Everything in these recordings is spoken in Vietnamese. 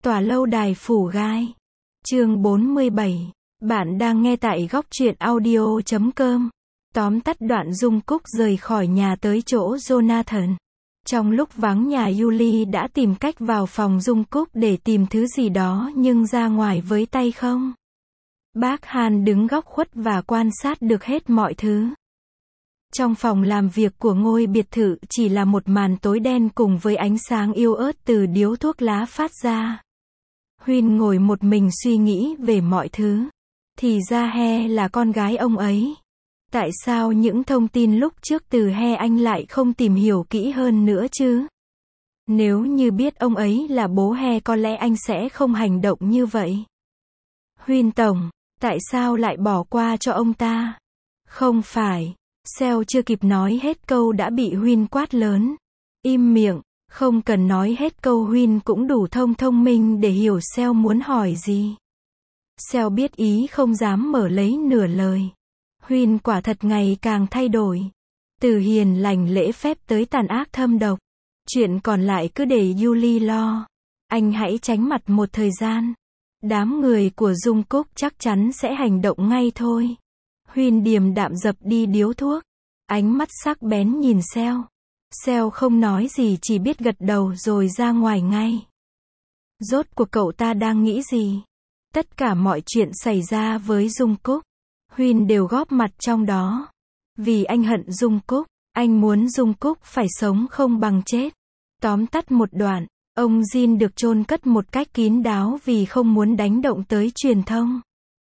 Tòa lâu đài phủ gai. Chương 47. Bạn đang nghe tại góc truyện audio.com. Tóm tắt đoạn Dung Cúc rời khỏi nhà tới chỗ Jonathan. Trong lúc vắng nhà, Julie đã tìm cách vào phòng Dung Cúc để tìm thứ gì đó nhưng ra ngoài với tay không. Bác Han đứng góc khuất và quan sát được hết mọi thứ. Trong phòng làm việc của ngôi biệt thự chỉ là một màn tối đen cùng với ánh sáng yếu ớt từ điếu thuốc lá phát ra. Huyên ngồi một mình suy nghĩ về mọi thứ. Thì ra He là con gái ông ấy. Tại sao những thông tin lúc trước từ He anh lại không tìm hiểu kỹ hơn nữa chứ? Nếu như biết ông ấy là bố He có lẽ anh sẽ không hành động như vậy. Huyên tổng, tại sao lại bỏ qua cho ông ta? Không phải. Seo chưa kịp nói hết câu đã bị Huyên quát lớn. Im miệng, không cần nói hết câu. Huyên cũng đủ thông minh để hiểu Seo muốn hỏi gì. Seo biết ý không dám mở lấy nửa lời. Huyên quả thật ngày càng thay đổi. Từ hiền lành lễ phép tới tàn ác thâm độc. Chuyện còn lại cứ để Julie lo. Anh hãy tránh mặt một thời gian. Đám người của Dung Cúc chắc chắn sẽ hành động ngay thôi. Huyên điềm đạm dập đi điếu thuốc. Ánh mắt sắc bén nhìn Seo. Seo không nói gì, chỉ biết gật đầu rồi ra ngoài ngay. Rốt cuộc cậu ta đang nghĩ gì? Tất cả mọi chuyện xảy ra với Dung Cúc, Huyên đều góp mặt trong đó. Vì anh hận Dung Cúc, anh muốn Dung Cúc phải sống không bằng chết. Tóm tắt một đoạn, ông Jin được chôn cất một cách kín đáo vì không muốn đánh động tới truyền thông.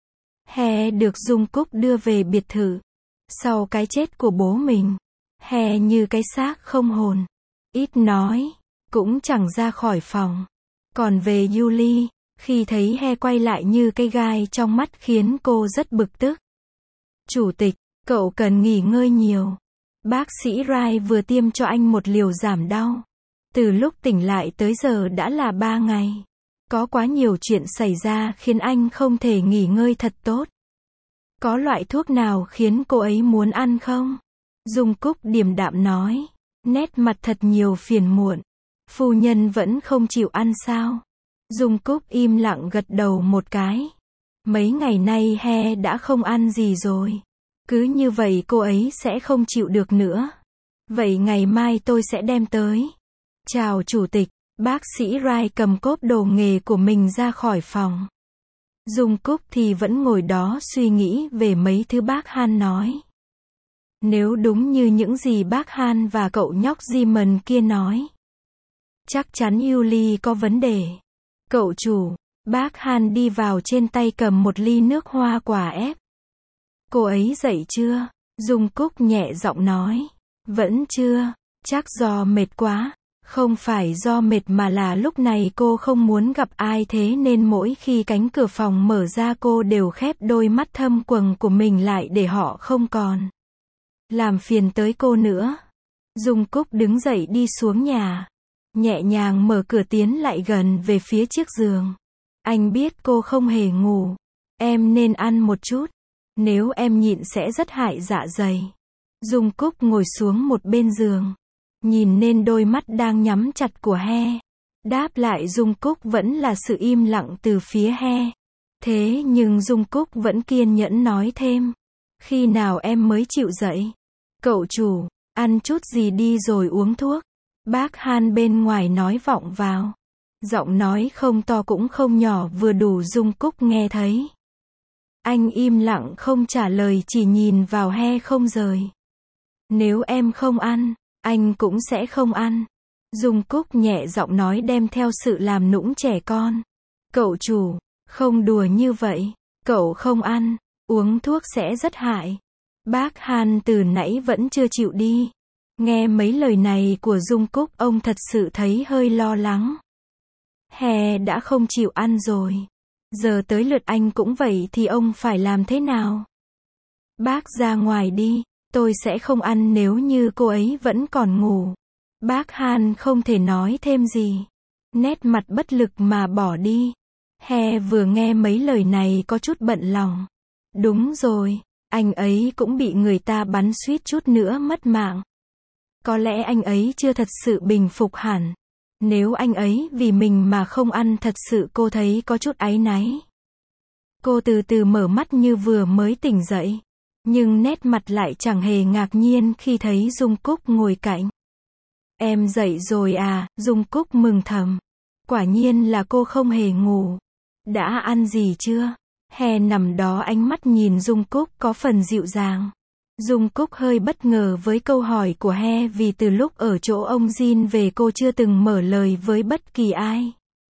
He được Dung Cúc đưa về biệt thự. Sau cái chết của bố mình, He như cái xác không hồn. Ít nói, cũng chẳng ra khỏi phòng. Còn về Julie, khi thấy He quay lại như cây gai trong mắt khiến cô rất bực tức. Chủ tịch, cậu cần nghỉ ngơi nhiều. Bác sĩ Rai vừa tiêm cho anh một liều giảm đau. Từ lúc tỉnh lại tới giờ đã là 3 ngày. Có quá nhiều chuyện xảy ra khiến anh không thể nghỉ ngơi thật tốt. Có loại thuốc nào khiến cô ấy muốn ăn không? Dung Cúc điềm đạm nói. Nét mặt thật nhiều phiền muộn. Phu nhân vẫn không chịu ăn sao? Dung Cúc im lặng gật đầu một cái. Mấy ngày nay He đã không ăn gì rồi. Cứ như vậy cô ấy sẽ không chịu được nữa. Vậy ngày mai tôi sẽ đem tới. Chào chủ tịch. Bác sĩ Rai cầm cốp đồ nghề của mình ra khỏi phòng. Dung Cúc thì vẫn ngồi đó suy nghĩ về mấy thứ bác Han nói. Nếu đúng như những gì bác Han và cậu nhóc Jimon kia nói, chắc chắn Julie có vấn đề. Cậu chủ, bác Han đi vào trên tay cầm một ly nước hoa quả ép. Cô ấy dậy chưa? Dung Cúc nhẹ giọng nói. Vẫn chưa, chắc do mệt quá. Không phải do mệt mà là lúc này cô không muốn gặp ai, thế nên mỗi khi cánh cửa phòng mở ra cô đều khép đôi mắt thâm quầng của mình lại để họ không còn làm phiền tới cô nữa. Dung Cúc đứng dậy đi xuống nhà. Nhẹ nhàng mở cửa tiến lại gần về phía chiếc giường. Anh biết cô không hề ngủ. Em nên ăn một chút. Nếu em nhịn sẽ rất hại dạ dày. Dung Cúc ngồi xuống một bên giường. Nhìn nên đôi mắt đang nhắm chặt của He. Đáp lại Dung Cúc vẫn là sự im lặng từ phía He. Thế nhưng Dung Cúc vẫn kiên nhẫn nói thêm. Khi nào em mới chịu dậy? Cậu chủ, ăn chút gì đi rồi uống thuốc. Bác Han bên ngoài nói vọng vào. Giọng nói không to cũng không nhỏ, vừa đủ Dung Cúc nghe thấy. Anh im lặng không trả lời, chỉ nhìn vào He không rời. Nếu em không ăn, anh cũng sẽ không ăn. Dung Cúc nhẹ giọng nói đem theo sự làm nũng trẻ con. Cậu chủ, không đùa như vậy. Cậu không ăn, uống thuốc sẽ rất hại. Bác Han từ nãy vẫn chưa chịu đi. Nghe mấy lời này của Dung Cúc, ông thật sự thấy hơi lo lắng. He đã không chịu ăn rồi. Giờ tới lượt anh cũng vậy thì ông phải làm thế nào? Bác ra ngoài đi. Tôi sẽ không ăn nếu như cô ấy vẫn còn ngủ. Bác Han không thể nói thêm gì. Nét mặt bất lực mà bỏ đi. He vừa nghe mấy lời này có chút bận lòng. Đúng rồi, anh ấy cũng bị người ta bắn suýt chút nữa mất mạng. Có lẽ anh ấy chưa thật sự bình phục hẳn. Nếu anh ấy vì mình mà không ăn thật sự cô thấy có chút áy náy. Cô từ từ mở mắt như vừa mới tỉnh dậy. Nhưng nét mặt lại chẳng hề ngạc nhiên khi thấy Dung Cúc ngồi cạnh. Em dậy rồi à, Dung Cúc mừng thầm. Quả nhiên là cô không hề ngủ. Đã ăn gì chưa? He nằm đó ánh mắt nhìn Dung Cúc có phần dịu dàng. Dung Cúc hơi bất ngờ với câu hỏi của He vì từ lúc ở chỗ ông Jin về cô chưa từng mở lời với bất kỳ ai.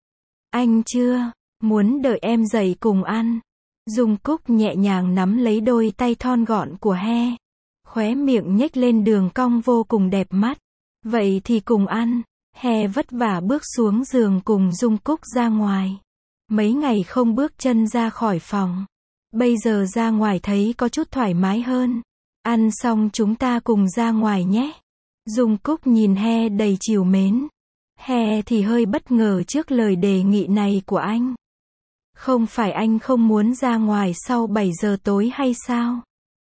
Anh chưa, muốn đợi em dậy cùng ăn. Dung Cúc nhẹ nhàng nắm lấy đôi tay thon gọn của He. Khóe miệng nhếch lên đường cong vô cùng đẹp mắt. Vậy thì cùng ăn. He vất vả bước xuống giường cùng Dung Cúc ra ngoài. Mấy ngày không bước chân ra khỏi phòng. Bây giờ ra ngoài thấy có chút thoải mái hơn. Ăn xong chúng ta cùng ra ngoài nhé. Dung Cúc nhìn He đầy trìu mến. He thì hơi bất ngờ trước lời đề nghị này của anh. Không phải anh không muốn ra ngoài sau 7 giờ tối hay sao?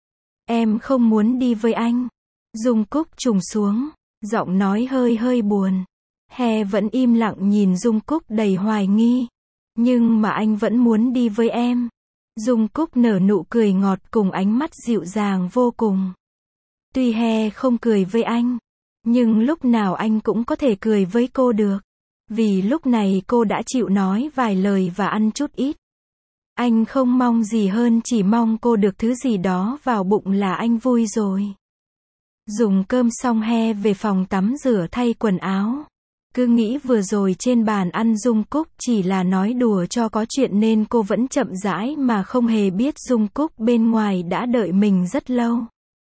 Em không muốn đi với anh. Dung Cúc trùng xuống, giọng nói hơi buồn. He vẫn im lặng nhìn Dung Cúc đầy hoài nghi. Nhưng mà anh vẫn muốn đi với em. Dung Cúc nở nụ cười ngọt cùng ánh mắt dịu dàng vô cùng. Tuy He không cười với anh, nhưng lúc nào anh cũng có thể cười với cô được. Vì lúc này cô đã chịu nói vài lời và ăn chút ít. Anh không mong gì hơn, chỉ mong cô được thứ gì đó vào bụng là anh vui rồi. Dùng cơm xong He về phòng tắm rửa thay quần áo. Cứ nghĩ vừa rồi trên bàn ăn Dung Cúc chỉ là nói đùa cho có chuyện nên cô vẫn chậm rãi mà không hề biết Dung Cúc bên ngoài đã đợi mình rất lâu.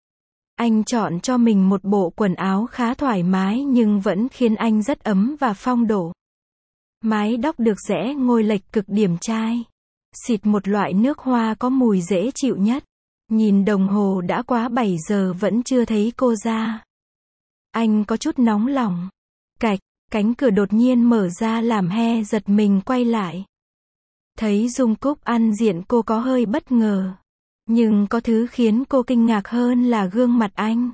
Anh chọn cho mình một bộ quần áo khá thoải mái nhưng vẫn khiến anh rất ấm và phong độ. Mái tóc được rẽ ngôi lệch cực điểm trai. Xịt một loại nước hoa có mùi dễ chịu nhất. Nhìn đồng hồ đã quá 7 giờ vẫn chưa thấy cô ra. Anh có chút nóng lòng. Cạch, cánh cửa đột nhiên mở ra làm He giật mình quay lại. Thấy Dung Cúc ăn diện cô có hơi bất ngờ. Nhưng có thứ khiến cô kinh ngạc hơn là gương mặt anh.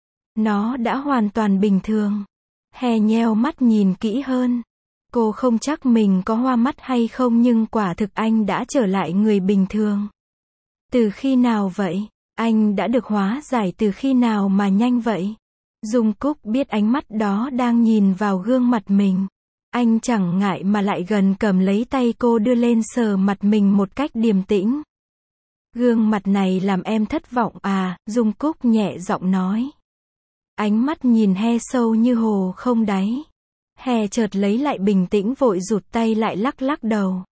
Nó đã hoàn toàn bình thường. He nheo mắt nhìn kỹ hơn. Cô không chắc mình có hoa mắt hay không nhưng quả thực anh đã trở lại người bình thường. Từ khi nào vậy? Anh đã được hóa giải từ khi nào mà nhanh vậy? Dung Cúc biết ánh mắt đó đang nhìn vào gương mặt mình. Anh chẳng ngại mà lại gần cầm lấy tay cô đưa lên sờ mặt mình một cách điềm tĩnh. Gương mặt này làm em thất vọng à? Dung Cúc nhẹ giọng nói. Ánh mắt nhìn He sâu như hồ không đáy. He chợt lấy lại bình tĩnh vội rụt tay lại lắc đầu.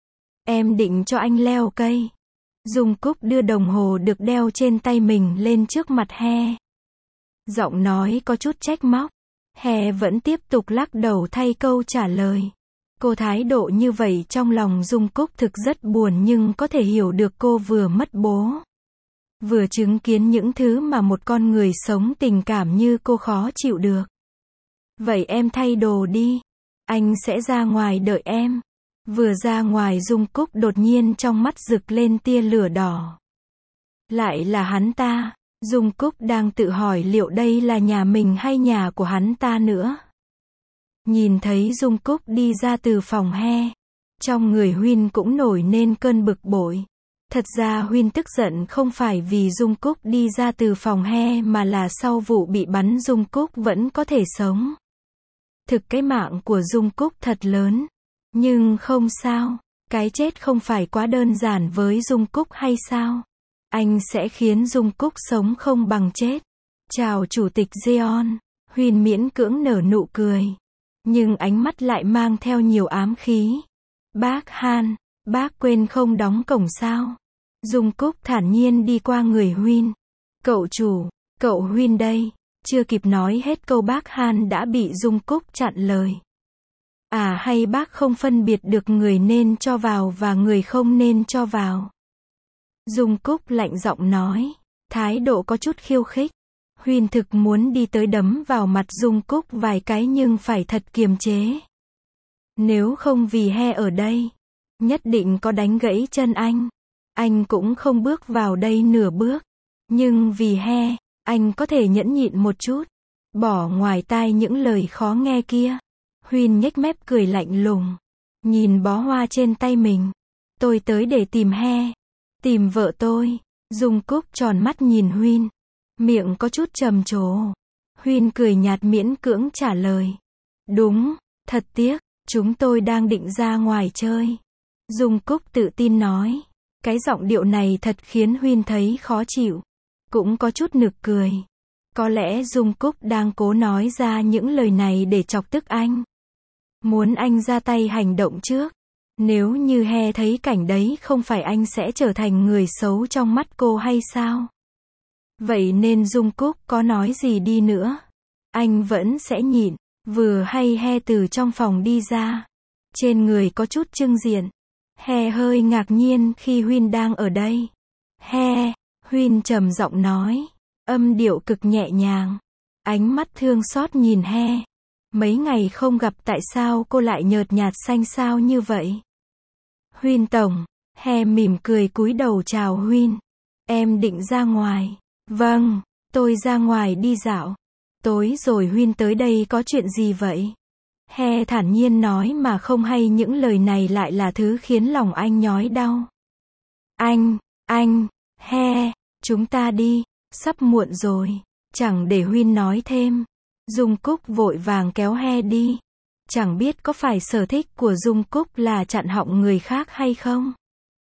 Em định cho anh leo cây. Dung Cúc đưa đồng hồ được đeo trên tay mình lên trước mặt He. Giọng nói có chút trách móc. He vẫn tiếp tục lắc đầu thay câu trả lời. Cô thái độ như vậy trong lòng Dung Cúc thực rất buồn nhưng có thể hiểu được cô vừa mất bố. Vừa chứng kiến những thứ mà một con người sống tình cảm như cô khó chịu được. Vậy em thay đồ đi. Anh sẽ ra ngoài đợi em. Vừa ra ngoài Dung Cúc đột nhiên trong mắt rực lên tia lửa đỏ. Lại là hắn ta. Dung Cúc đang tự hỏi liệu đây là nhà mình hay nhà của hắn ta nữa. Nhìn thấy Dung Cúc đi ra từ phòng He. Trong người Huyên cũng nổi lên cơn bực bội. Thật ra Huyên tức giận không phải vì Dung Cúc đi ra từ phòng He mà là sau vụ bị bắn Dung Cúc vẫn có thể sống. Thực cái mạng của Dung Cúc thật lớn. Nhưng không sao. Cái chết không phải quá đơn giản với Dung Cúc hay sao? Anh sẽ khiến Dung Cúc sống không bằng chết. Chào Chủ tịch Jeon. Huyên miễn cưỡng nở nụ cười. Nhưng ánh mắt lại mang theo nhiều ám khí. Bác Han, bác quên không đóng cổng sao? Dung Cúc thản nhiên đi qua người Huyên. Cậu chủ, cậu Huyên đây. Chưa kịp nói hết câu bác Han đã bị Dung Cúc chặn lời. À hay bác không phân biệt được người nên cho vào và người không nên cho vào? Dung Cúc lạnh giọng nói. Thái độ có chút khiêu khích. Huyên thực muốn đi tới đấm vào mặt Dung Cúc vài cái nhưng phải thật kiềm chế. Nếu không vì He ở đây, nhất định có đánh gãy chân anh. Anh cũng không bước vào đây nửa bước. Nhưng vì He, anh có thể nhẫn nhịn một chút. Bỏ ngoài tai những lời khó nghe kia. Huyên nhếch mép cười lạnh lùng. Nhìn bó hoa trên tay mình. Tôi tới để tìm He. Tìm vợ tôi. Dung Cúc tròn mắt nhìn Huyên. Miệng có chút trầm trồ. Huyên cười nhạt miễn cưỡng trả lời. Đúng, thật tiếc, chúng tôi đang định ra ngoài chơi. Dung Cúc tự tin nói. Cái giọng điệu này thật khiến Huyên thấy khó chịu. Cũng có chút nực cười. Có lẽ Dung Cúc đang cố nói ra những lời này để chọc tức anh. Muốn anh ra tay hành động trước. Nếu như He thấy cảnh đấy không phải anh sẽ trở thành người xấu trong mắt cô hay sao? Vậy nên Dung Cúc có nói gì đi nữa, anh vẫn sẽ nhịn. Vừa hay He từ trong phòng đi ra. Trên người có chút chưng diện. He hơi ngạc nhiên khi Huyên đang ở đây. He, Huyên trầm giọng nói. Âm điệu cực nhẹ nhàng. Ánh mắt thương xót nhìn He. Mấy ngày không gặp tại sao cô lại nhợt nhạt xanh xao như vậy? Huyên tổng. He mỉm cười cúi đầu chào Huyên. Em định ra ngoài. Vâng, tôi ra ngoài đi dạo. Tối rồi Huyên tới đây có chuyện gì vậy? He thản nhiên nói mà không hay những lời này lại là thứ khiến lòng anh nhói đau. Anh, He, chúng ta đi, sắp muộn rồi. Chẳng để Huyên nói thêm. Dung Cúc vội vàng kéo He đi. Chẳng biết có phải sở thích của Dung Cúc là chặn họng người khác hay không?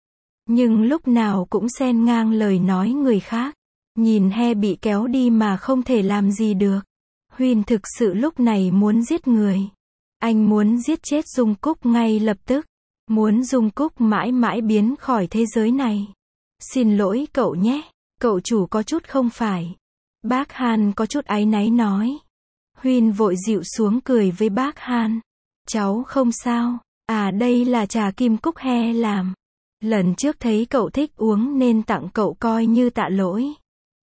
Nhưng lúc nào cũng xen ngang lời nói người khác. Nhìn He bị kéo đi mà không thể làm gì được. Huyên thực sự lúc này muốn giết người. Anh muốn giết chết Dung Cúc ngay lập tức. Muốn Dung Cúc mãi mãi biến khỏi thế giới này. Xin lỗi cậu nhé, cậu chủ có chút không phải. Bác Han có chút áy náy nói. Huyên vội dịu xuống cười với bác Han. Cháu không sao, đây là trà kim cúc He làm. Lần trước thấy cậu thích uống nên tặng cậu coi như tạ lỗi.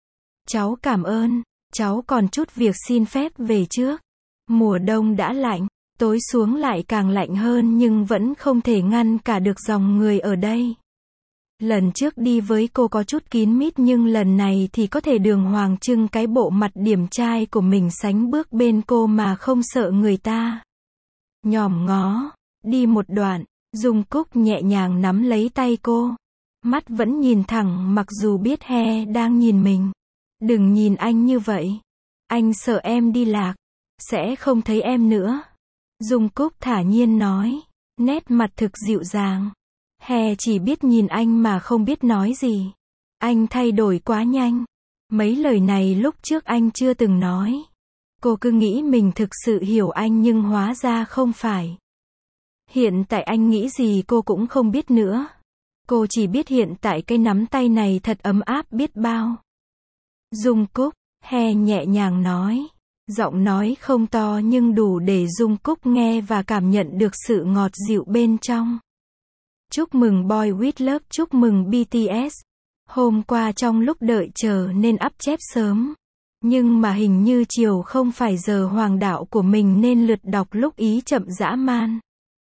Cháu cảm ơn, cháu còn chút việc xin phép về trước. Mùa đông đã lạnh, tối xuống lại càng lạnh hơn nhưng vẫn không thể ngăn cả được dòng người ở đây. Lần trước đi với cô có chút kín mít nhưng lần này thì có thể đường hoàng trưng cái bộ mặt điềm trai của mình sánh bước bên cô mà không sợ người ta. Nhòm ngó, đi một đoạn, Dung Cúc nhẹ nhàng nắm lấy tay cô. Mắt vẫn nhìn thẳng mặc dù biết He đang nhìn mình. Đừng nhìn anh như vậy. Anh sợ em đi lạc. Sẽ không thấy em nữa. Dung Cúc thả nhiên nói. Nét mặt thực dịu dàng. He chỉ biết nhìn anh mà không biết nói gì. Anh thay đổi quá nhanh. Mấy lời này lúc trước anh chưa từng nói. Cô cứ nghĩ mình thực sự hiểu anh nhưng hóa ra không phải. Hiện tại anh nghĩ gì cô cũng không biết nữa. Cô chỉ biết hiện tại cái nắm tay này thật ấm áp biết bao. Dung Cúc, He nhẹ nhàng nói. Giọng nói không to nhưng đủ để Dung Cúc nghe và cảm nhận được sự ngọt dịu bên trong. Chúc mừng Boy With Love, chúc mừng BTS. Hôm qua trong lúc đợi chờ nên up chép sớm. Nhưng mà hình như chiều không phải giờ hoàng đạo của mình nên lượt đọc lúc ý chậm dã man.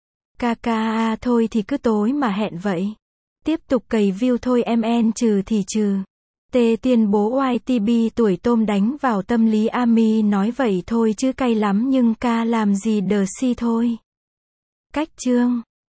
KKA thôi thì cứ tối mà hẹn vậy. Tiếp tục cày view thôi MN trừ thì trừ. T tuyên bố YTB tuổi tôm đánh vào tâm lý ARMY nói vậy thôi chứ cay lắm nhưng ca làm gì đờ si thôi. Cách chương